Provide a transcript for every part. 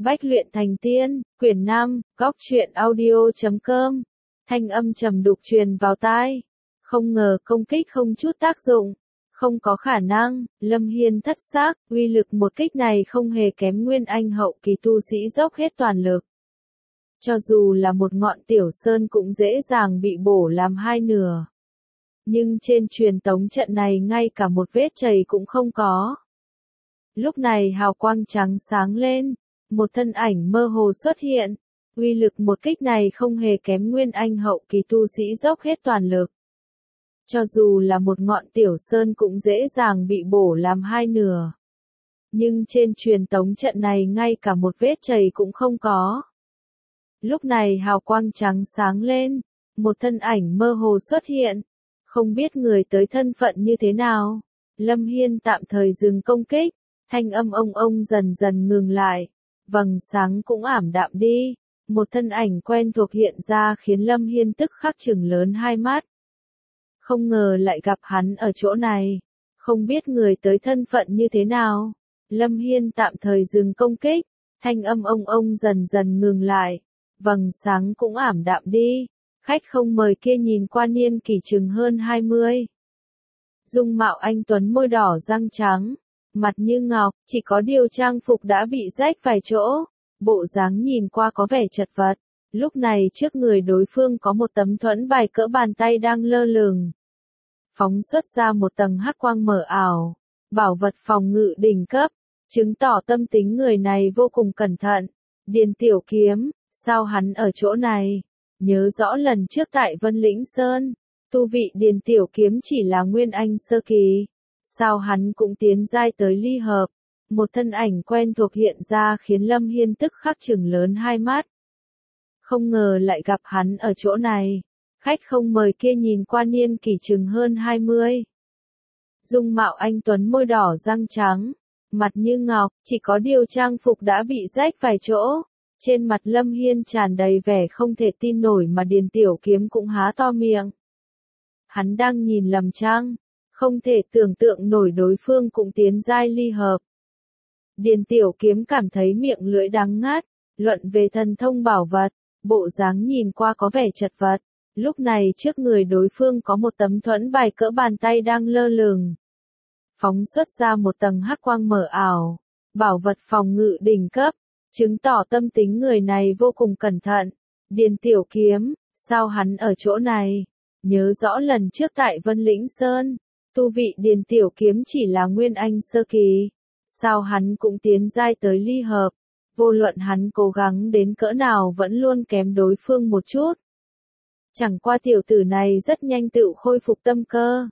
Bách luyện thành tiên, quyển 5, góc truyện audio.com. Thanh âm trầm đục truyền vào tai. Không ngờ công kích không chút tác dụng. Không có khả năng, Lâm Hiên thất xác, uy lực một kích này không hề kém Nguyên Anh hậu kỳ tu sĩ dốc hết toàn lực. Cho dù là một ngọn tiểu sơn cũng dễ dàng bị bổ làm hai nửa. Nhưng trên truyền tống trận này ngay cả một vết chày cũng không có. Lúc này hào quang trắng sáng lên, một thân ảnh mơ hồ xuất hiện, uy lực một kích này không hề kém Nguyên Anh hậu kỳ tu sĩ dốc hết toàn lực. Cho dù là một ngọn tiểu sơn cũng dễ dàng bị bổ làm hai nửa. Nhưng trên truyền tống trận này ngay cả một vết chày cũng không có. Lúc này hào quang trắng sáng lên, một thân ảnh mơ hồ xuất hiện, không biết người tới thân phận như thế nào. Lâm Hiên tạm thời dừng công kích, thanh âm ông dần dần ngừng lại, vầng sáng cũng ảm đạm đi, một thân ảnh quen thuộc hiện ra khiến Lâm Hiên tức khắc trừng lớn hai mắt. Không ngờ lại gặp hắn ở chỗ này, không biết người tới thân phận như thế nào. Lâm Hiên tạm thời dừng công kích, thanh âm ông dần dần ngừng lại, vầng sáng cũng ảm đạm đi, khách không mời kia nhìn qua niên kỷ chừng hơn 20. Dung mạo anh tuấn, môi đỏ răng trắng, mặt như ngọc, chỉ có điều trang phục đã bị rách vài chỗ, bộ dáng nhìn qua có vẻ chật vật. Lúc này trước người đối phương có một tấm thuẫn bài cỡ bàn tay đang lơ lửng, phóng xuất ra một tầng hắc quang mờ ảo, bảo vật phòng ngự đỉnh cấp, chứng tỏ tâm tính người này vô cùng cẩn thận. Điền Tiểu Kiếm, sao hắn ở chỗ này? Nhớ rõ lần trước tại Vân Lĩnh Sơn, tu vị Điền Tiểu Kiếm chỉ là Nguyên Anh sơ kỳ, sao hắn cũng tiến giai tới ly hợp? Một thân ảnh quen thuộc hiện ra khiến Lâm Hiên tức khắc trừng lớn hai mắt. Không ngờ lại gặp hắn ở chỗ này. Khách không mời kia nhìn qua niên kỷ chừng hơn 20. Dung mạo anh tuấn, môi đỏ răng trắng, mặt như ngọc, chỉ có điều trang phục đã bị rách vài chỗ. Trên mặt Lâm Hiên tràn đầy vẻ không thể tin nổi mà Điền Tiểu Kiếm cũng há to miệng. Hắn đang nhìn lầm chăng? Không thể tưởng tượng nổi đối phương cũng tiến giai ly hợp. Điền Tiểu Kiếm cảm thấy miệng lưỡi đắng ngắt, luận về thần thông bảo vật, bộ dáng nhìn qua có vẻ chật vật. Lúc này trước người đối phương có một tấm thuẫn bài cỡ bàn tay đang lơ lửng, phóng xuất ra một tầng hắc quang mờ ảo, bảo vật phòng ngự đỉnh cấp, chứng tỏ tâm tính người này vô cùng cẩn thận. Điền Tiểu Kiếm, sao hắn ở chỗ này? Nhớ rõ lần trước tại Vân Lĩnh Sơn, tu vị Điền Tiểu Kiếm chỉ là Nguyên Anh sơ kỳ, sao hắn cũng tiến giai tới ly hợp? Vô luận hắn cố gắng đến cỡ nào vẫn luôn kém đối phương một chút. Chẳng qua tiểu tử này rất nhanh tự khôi phục tâm cơ.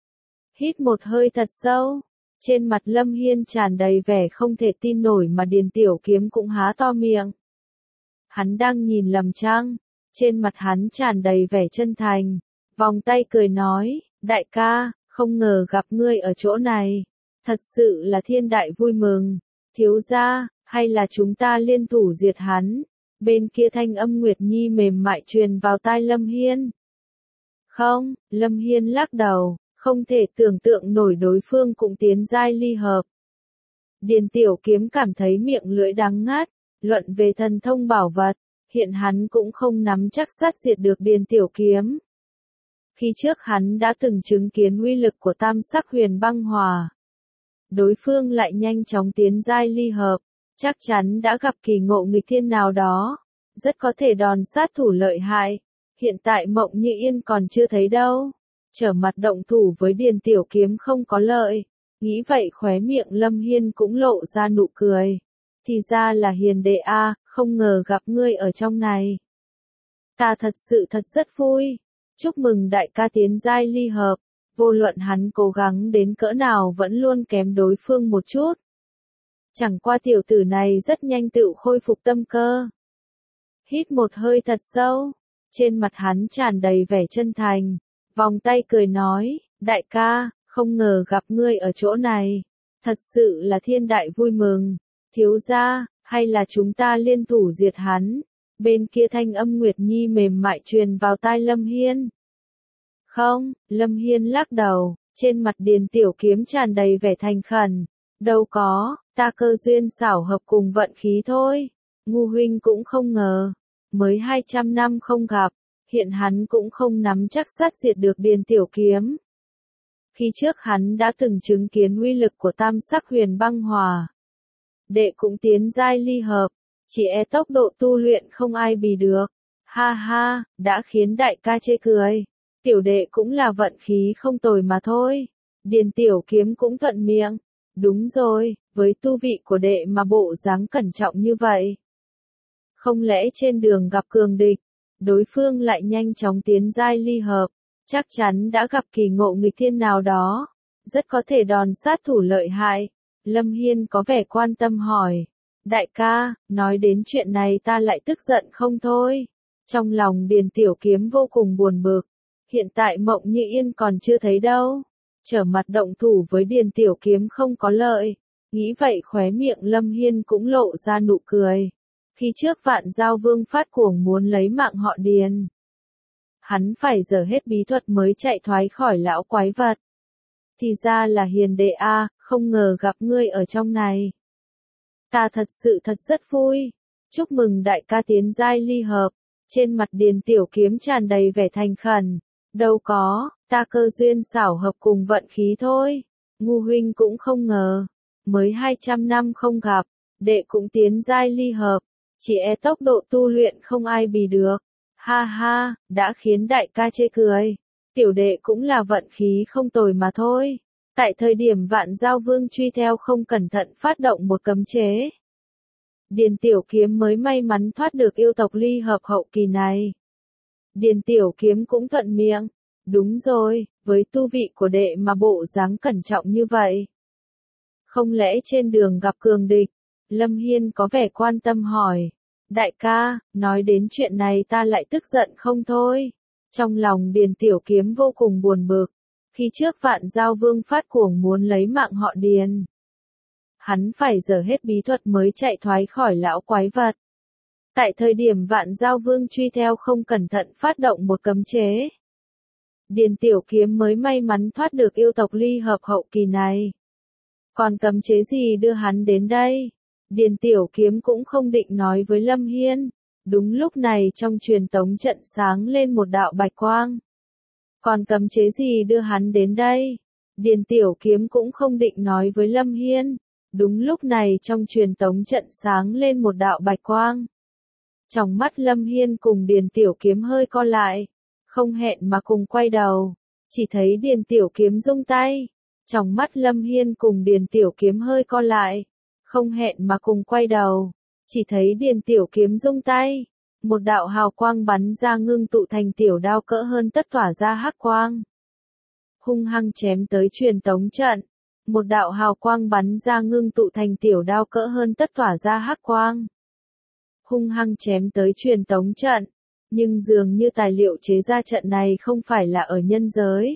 Hít một hơi thật sâu, trên mặt Lâm Hiên tràn đầy vẻ không thể tin nổi mà Điền Tiểu Kiếm cũng há to miệng. Hắn đang nhìn lầm chăng? Trên mặt hắn tràn đầy vẻ chân thành, vòng tay cười nói, đại ca, không ngờ gặp ngươi ở chỗ này. Thật sự là thiên đại vui mừng, thiếu gia, hay là chúng ta liên thủ diệt hắn? Bên kia thanh âm Nguyệt Nhi mềm mại truyền vào tai Lâm Hiên. Không, Lâm Hiên lắc đầu, không thể tưởng tượng nổi đối phương cũng tiến giai ly hợp. Điền Tiểu Kiếm cảm thấy miệng lưỡi đắng ngắt, luận về thần thông bảo vật, hiện hắn cũng không nắm chắc sát diệt được Điền Tiểu Kiếm. Khi trước hắn đã từng chứng kiến uy lực của tam sắc huyền băng hỏa. Đối phương lại nhanh chóng tiến giai ly hợp, chắc chắn đã gặp kỳ ngộ nghịch thiên nào đó, rất có thể đòn sát thủ lợi hại. Hiện tại Mộng Như Yên còn chưa thấy đâu, trở mặt động thủ với Điền Tiểu Kiếm không có lợi. Nghĩ vậy khóe miệng Lâm Hiên cũng lộ ra nụ cười. Thì ra là Hiền đệ a, không ngờ gặp ngươi ở trong này. Ta thật sự rất vui. Chúc mừng đại ca tiến giai ly hợp. Vô luận hắn cố gắng đến cỡ nào vẫn luôn kém đối phương một chút. Chẳng qua tiểu tử này rất nhanh tự khôi phục tâm cơ. Hít một hơi thật sâu, trên mặt hắn tràn đầy vẻ chân thành, vòng tay cười nói, đại ca, không ngờ gặp ngươi ở chỗ này. Thật sự là thiên đại vui mừng, thiếu gia, hay là chúng ta liên thủ diệt hắn? Bên kia thanh âm Nguyệt Nhi mềm mại truyền vào tai Lâm Hiên. Không, Lâm Hiên lắc đầu, trên mặt Điền Tiểu Kiếm tràn đầy vẻ thành khẩn. Đâu có, ta cơ duyên xảo hợp cùng vận khí thôi. Ngu huynh cũng không ngờ, mới 200 năm không gặp, hiện hắn cũng không nắm chắc sát diệt được Điền Tiểu Kiếm. Khi trước hắn đã từng chứng kiến uy lực của tam sắc huyền băng hỏa. Đệ cũng tiến giai ly hợp, chỉ e tốc độ tu luyện không ai bì được. Ha ha, đã khiến đại ca chê cười. Tiểu đệ cũng là vận khí không tồi mà thôi. Điền Tiểu Kiếm cũng thuận miệng. Đúng rồi, với tu vị của đệ mà bộ dáng cẩn trọng như vậy. Không lẽ trên đường gặp cường địch, đối phương lại nhanh chóng tiến giai ly hợp, chắc chắn đã gặp kỳ ngộ nghịch thiên nào đó, rất có thể đòn sát thủ lợi hại. Lâm Hiên có vẻ quan tâm hỏi, đại ca, nói đến chuyện này ta lại tức giận không thôi. Trong lòng Điền Tiểu Kiếm vô cùng buồn bực, hiện tại Mộng Như Yên còn chưa thấy đâu, trở mặt động thủ với Điền Tiểu Kiếm không có lợi. Nghĩ vậy khóe miệng Lâm Hiên cũng lộ ra nụ cười. Khi trước Vạn Giao Vương phát cuồng muốn lấy mạng họ Điền, hắn phải dở hết bí thuật mới chạy thoát khỏi lão quái vật. Thì ra là Hiền đệ a, không ngờ gặp ngươi ở trong này. Ta thật sự rất vui. Chúc mừng đại ca tiến giai ly hợp. Trên mặt Điền Tiểu Kiếm tràn đầy vẻ thành khẩn. Đâu có, ta cơ duyên xảo hợp cùng vận khí thôi. Ngu huynh cũng không ngờ, mới 200 năm không gặp, đệ cũng tiến giai ly hợp, chỉ e tốc độ tu luyện không ai bì được. Ha ha, đã khiến đại ca chê cười. Tiểu đệ cũng là vận khí không tồi mà thôi. Tại thời điểm Vạn Giao Vương truy theo không cẩn thận phát động một cấm chế, Điền Tiểu Kiếm mới may mắn thoát được yêu tộc ly hợp hậu kỳ này. Điền Tiểu Kiếm cũng thuận miệng. Đúng rồi, với tu vị của đệ mà bộ dáng cẩn trọng như vậy. Không lẽ trên đường gặp cường địch? Lâm Hiên có vẻ quan tâm hỏi. Đại ca, nói đến chuyện này ta lại tức giận không thôi. Trong lòng Điền Tiểu Kiếm vô cùng buồn bực. Khi trước Vạn Giao Vương phát cuồng muốn lấy mạng họ Điền, hắn phải dở hết bí thuật mới chạy thoát khỏi lão quái vật. Tại thời điểm Vạn Giao Vương truy theo không cẩn thận phát động một cấm chế, Điền Tiểu Kiếm mới may mắn thoát được yêu tộc ly hợp hậu kỳ này. Còn cấm chế gì đưa hắn đến đây? Điền Tiểu Kiếm cũng không định nói với Lâm Hiên. Đúng lúc này trong truyền tống trận sáng lên một đạo bạch quang. Còn cấm chế gì đưa hắn đến đây? Điền Tiểu Kiếm cũng không định nói với Lâm Hiên. Đúng lúc này trong truyền tống trận sáng lên một đạo bạch quang. Trong mắt Lâm Hiên cùng Điền Tiểu Kiếm hơi co lại, không hẹn mà cùng quay đầu, chỉ thấy Điền Tiểu Kiếm rung tay. Trong mắt Lâm Hiên cùng Điền Tiểu Kiếm hơi co lại, không hẹn mà cùng quay đầu, chỉ thấy Điền Tiểu Kiếm rung tay. Một đạo hào quang bắn ra ngưng tụ thành tiểu đao cỡ hơn tất tỏa ra hắc quang. Hung hăng chém tới truyền tống trận. Một đạo hào quang bắn ra ngưng tụ thành tiểu đao cỡ hơn tất tỏa ra hắc quang. Hung hăng chém tới truyền tống trận. Nhưng dường như tài liệu chế ra trận này không phải là ở nhân giới.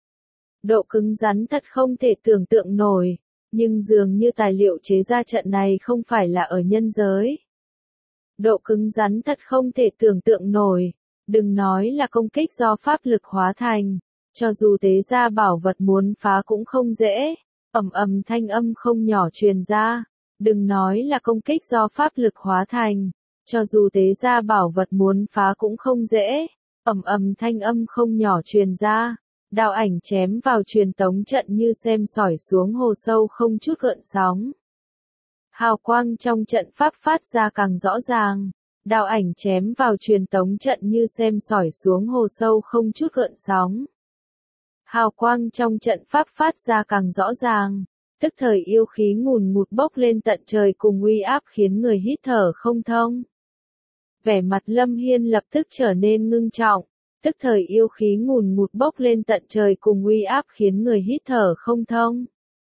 Độ cứng rắn thật không thể tưởng tượng nổi. Nhưng dường như tài liệu chế ra trận này không phải là ở nhân giới. Độ cứng rắn thật không thể tưởng tượng nổi. Đừng nói là công kích do pháp lực hóa thành. Cho dù tế ra bảo vật muốn phá cũng không dễ. Ầm ầm thanh âm không nhỏ truyền ra. Đừng nói là công kích do pháp lực hóa thành. Cho dù tế ra bảo vật muốn phá cũng không dễ. Ầm ầm thanh âm không nhỏ truyền ra. Đao ảnh chém vào truyền tống trận như xem sỏi xuống hồ sâu không chút gợn sóng. Hào quang trong trận pháp phát ra càng rõ ràng. Đao ảnh chém vào truyền tống trận như xem sỏi xuống hồ sâu không chút gợn sóng. Hào quang trong trận pháp phát ra càng rõ ràng. Tức thời yêu khí ngùn ngụt bốc lên tận trời cùng uy áp khiến người hít thở không thông. Vẻ mặt Lâm Hiên lập tức trở nên ngưng trọng. Tức thời yêu khí ngùn ngụt bốc lên tận trời cùng uy áp khiến người hít thở không thông.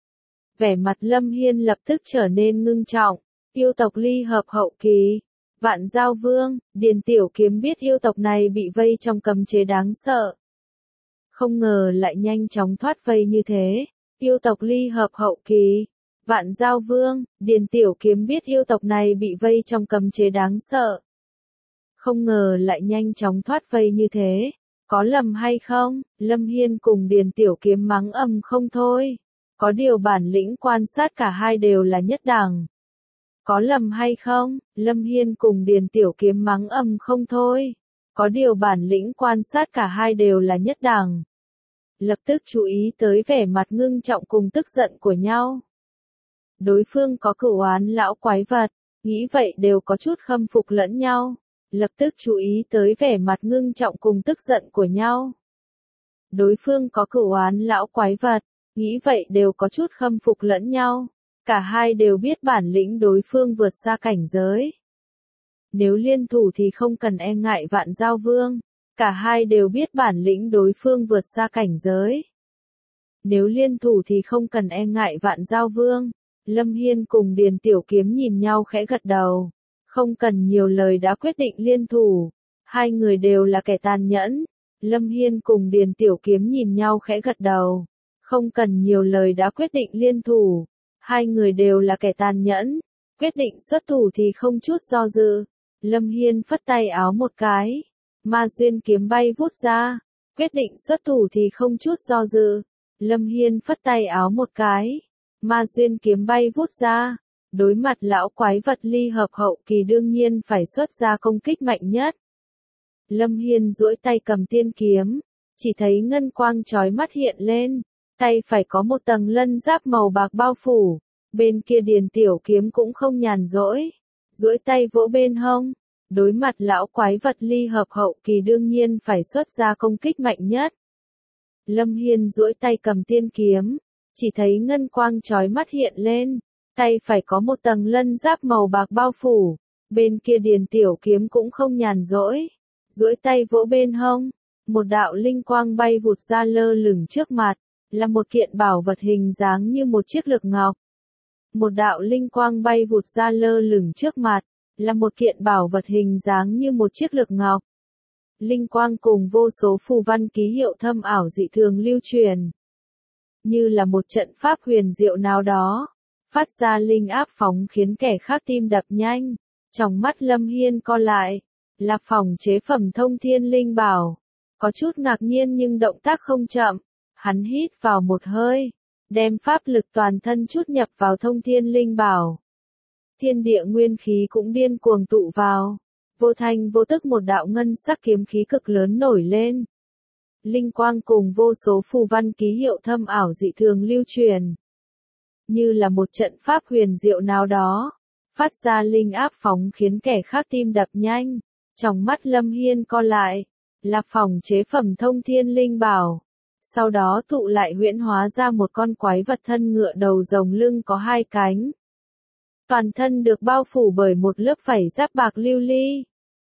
Vẻ mặt Lâm Hiên lập tức trở nên ngưng trọng. Yêu tộc ly hợp hậu kỳ. Vạn Giao Vương, Điền Tiểu Kiếm biết yêu tộc này bị vây trong cấm chế đáng sợ. Không ngờ lại nhanh chóng thoát vây như thế. Yêu tộc ly hợp hậu kỳ. Vạn Giao Vương, Điền Tiểu Kiếm biết yêu tộc này bị vây trong cấm chế đáng sợ. Không ngờ lại nhanh chóng thoát vây như thế. Có lầm hay không? Lâm Hiên cùng Điền Tiểu Kiếm mắng ầm không thôi. Có điều bản lĩnh quan sát cả hai đều là nhất đẳng. Có lầm hay không? Lâm Hiên cùng Điền Tiểu Kiếm mắng ầm không thôi. Có điều bản lĩnh quan sát cả hai đều là nhất đẳng. Lập tức chú ý tới vẻ mặt ngưng trọng cùng tức giận của nhau. Đối phương có cửu oán lão quái vật, nghĩ vậy đều có chút khâm phục lẫn nhau. Lập tức chú ý tới vẻ mặt ngưng trọng cùng tức giận của nhau. Đối phương có cửu oán lão quái vật, nghĩ vậy đều có chút khâm phục lẫn nhau. Cả hai đều biết bản lĩnh đối phương vượt xa cảnh giới. Nếu liên thủ thì không cần e ngại Vạn Giao Vương. Cả hai đều biết bản lĩnh đối phương vượt xa cảnh giới. Nếu liên thủ thì không cần e ngại Vạn Giao Vương. Lâm Hiên cùng Điền Tiểu Kiếm nhìn nhau khẽ gật đầu. Không cần nhiều lời đã quyết định liên thủ. Hai người đều là kẻ tàn nhẫn. Lâm Hiên cùng Điền Tiểu Kiếm nhìn nhau khẽ gật đầu. Không cần nhiều lời đã quyết định liên thủ. Hai người đều là kẻ tàn nhẫn. Quyết định xuất thủ thì không chút do dự. Lâm Hiên phất tay áo một cái. Ma duyên kiếm bay vút ra. Quyết định xuất thủ thì không chút do dự. Lâm Hiên phất tay áo một cái. Ma duyên kiếm bay vút ra. Đối mặt lão quái vật ly hợp hậu kỳ đương nhiên phải xuất ra công kích mạnh nhất. Lâm Hiên duỗi tay cầm tiên kiếm. Chỉ thấy ngân quang chói mắt hiện lên. Tay phải có một tầng lân giáp màu bạc bao phủ. Bên kia Điền Tiểu Kiếm cũng không nhàn rỗi. Duỗi tay vỗ bên hông. Đối mặt lão quái vật ly hợp hậu kỳ đương nhiên phải xuất ra công kích mạnh nhất. Lâm Hiên duỗi tay cầm tiên kiếm. Chỉ thấy ngân quang chói mắt hiện lên. Tay phải có một tầng lân giáp màu bạc bao phủ. Bên kia Điền Tiểu Kiếm cũng không nhàn rỗi. Duỗi tay vỗ bên hông. Một đạo linh quang bay vụt ra lơ lửng trước mặt. Là một kiện bảo vật hình dáng như một chiếc lược ngọc. Một đạo linh quang bay vụt ra lơ lửng trước mặt. Là một kiện bảo vật hình dáng như một chiếc lược ngọc. Linh quang cùng vô số phù văn ký hiệu thâm ảo dị thường lưu truyền. Như là một trận pháp huyền diệu nào đó. Phát ra linh áp phóng khiến kẻ khác tim đập nhanh. Trong mắt Lâm Hiên co lại. Là phòng chế phẩm thông thiên linh bảo. Có chút ngạc nhiên nhưng động tác không chậm. Hắn hít vào một hơi. Đem pháp lực toàn thân chút nhập vào thông thiên linh bảo. Thiên địa nguyên khí cũng điên cuồng tụ vào. Vô thanh vô tức một đạo ngân sắc kiếm khí cực lớn nổi lên. Linh quang cùng vô số phù văn ký hiệu thâm ảo dị thường lưu truyền. Như là một trận pháp huyền diệu nào đó. Phát ra linh áp phóng khiến kẻ khác tim đập nhanh. Trong mắt Lâm Hiên co lại. Là phòng chế phẩm thông thiên linh bảo. Sau đó tụ lại huyễn hóa ra một con quái vật thân ngựa đầu rồng lưng có hai cánh. Toàn thân được bao phủ bởi một lớp vảy giáp bạc lưu ly.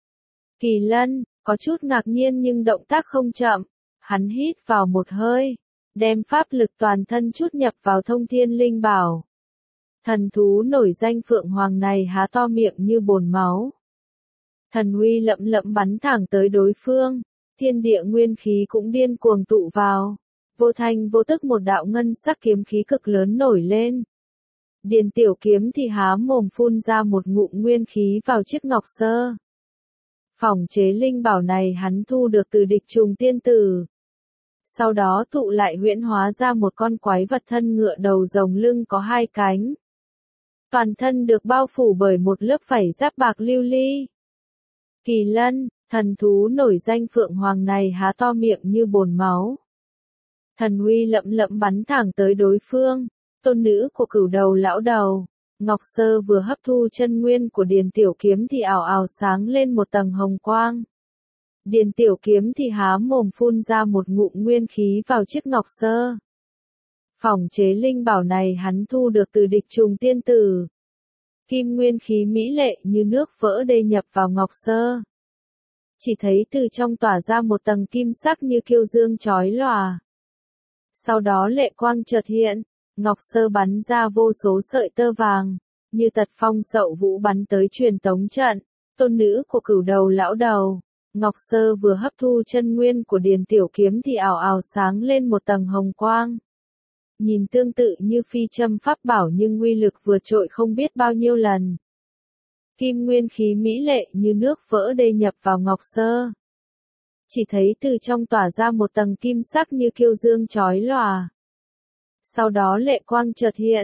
Kỳ Lân, có chút ngạc nhiên nhưng động tác không chậm. Hắn hít vào một hơi. Đem pháp lực toàn thân chút nhập vào thông thiên linh bảo. Thần thú nổi danh Phượng Hoàng này há to miệng như bồn máu. Thần uy lẫm lẫm bắn thẳng tới đối phương. Thiên địa nguyên khí cũng điên cuồng tụ vào. Vô thanh vô tức một đạo ngân sắc kiếm khí cực lớn nổi lên. Điền Tiểu Kiếm thì há mồm phun ra một ngụm nguyên khí vào chiếc ngọc sơ. Phòng chế linh bảo này hắn thu được từ địch trùng tiên tử. Sau đó tụ lại huyễn hóa ra một con quái vật thân ngựa đầu rồng lưng có hai cánh. Toàn thân được bao phủ bởi một lớp vảy giáp bạc lưu ly. Kỳ Lân, thần thú nổi danh Phượng Hoàng này há to miệng như bồn máu. Thần uy lẫm lẫm bắn thẳng tới đối phương. Tôn nữ của Cửu Đầu lão đầu. Ngọc Sơ vừa hấp thu chân nguyên của Điền Tiểu Kiếm thì ảo ảo sáng lên một tầng hồng quang. Điền Tiểu Kiếm thì há mồm phun ra một ngụm nguyên khí vào chiếc Ngọc Sơ. Phòng chế linh bảo này hắn thu được từ địch trùng tiên tử. Kim nguyên khí mỹ lệ như nước vỡ đê nhập vào Ngọc Sơ. Chỉ thấy từ trong tỏa ra một tầng kim sắc như kiêu dương chói lòa. Sau đó lệ quang chợt hiện, Ngọc Sơ bắn ra vô số sợi tơ vàng, như tật phong sậu vũ bắn tới truyền tống trận. Tôn nữ của Cửu Đầu lão đầu. Ngọc Sơ vừa hấp thu chân nguyên của Điền Tiểu Kiếm thì ảo ảo sáng lên một tầng hồng quang. Nhìn tương tự như phi châm pháp bảo nhưng uy lực vượt trội không biết bao nhiêu lần. Kim nguyên khí mỹ lệ như nước vỡ đê nhập vào Ngọc Sơ. Chỉ thấy từ trong tỏa ra một tầng kim sắc như kiêu dương chói lòa. Sau đó lệ quang chợt hiện,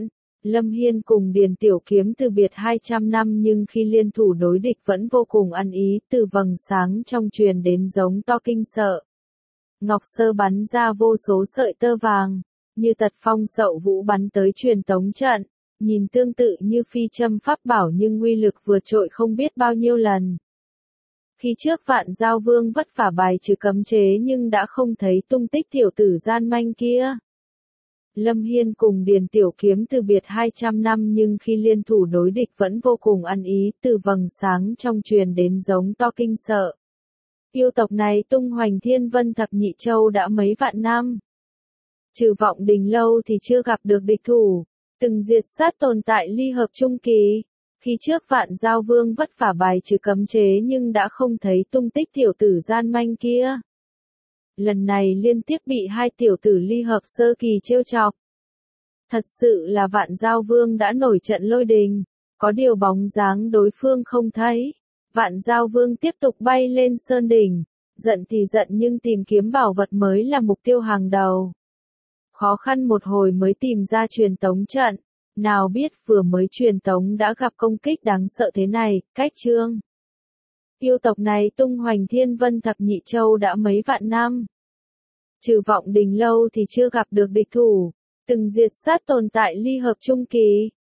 Lâm Hiên cùng Điền Tiểu Kiếm từ biệt 200 năm nhưng khi liên thủ đối địch vẫn vô cùng ăn ý, từ vầng sáng trong truyền đến giống to kinh sợ. Ngọc Sơ bắn ra vô số sợi tơ vàng, như tật phong sậu vũ bắn tới truyền tống trận, nhìn tương tự như phi châm pháp bảo nhưng uy lực vượt trội không biết bao nhiêu lần. Khi trước Vạn Giao Vương vất vả bài trừ cấm chế nhưng đã không thấy tung tích tiểu tử gian manh kia. Lâm Hiên cùng Điền Tiểu Kiếm từ biệt 200 năm nhưng khi liên thủ đối địch vẫn vô cùng ăn ý, từ vầng sáng trong truyền đến giống to kinh sợ. Yêu tộc này tung hoành thiên vân thập nhị châu đã mấy vạn năm. Trừ Vọng Đình Lâu thì chưa gặp được địch thủ, từng diệt sát tồn tại ly hợp trung kỳ. Khi trước Vạn Giao Vương vất vả bài trừ cấm chế nhưng đã không thấy tung tích tiểu tử gian manh kia. Lần này liên tiếp bị hai tiểu tử ly hợp sơ kỳ trêu chọc. Thật sự là Vạn Giao Vương đã nổi trận lôi đình, có điều bóng dáng đối phương không thấy. Vạn Giao Vương tiếp tục bay lên sơn đỉnh, giận thì giận nhưng tìm kiếm bảo vật mới là mục tiêu hàng đầu. Khó khăn một hồi mới tìm ra truyền tống trận, nào biết vừa mới truyền tống đã gặp công kích đáng sợ thế này, cách chương. Yêu tộc này tung hoành thiên vân thập nhị châu đã mấy vạn năm. Trừ Vọng Đình Lâu thì chưa gặp được địch thủ, từng diệt sát tồn tại ly hợp trung kỳ.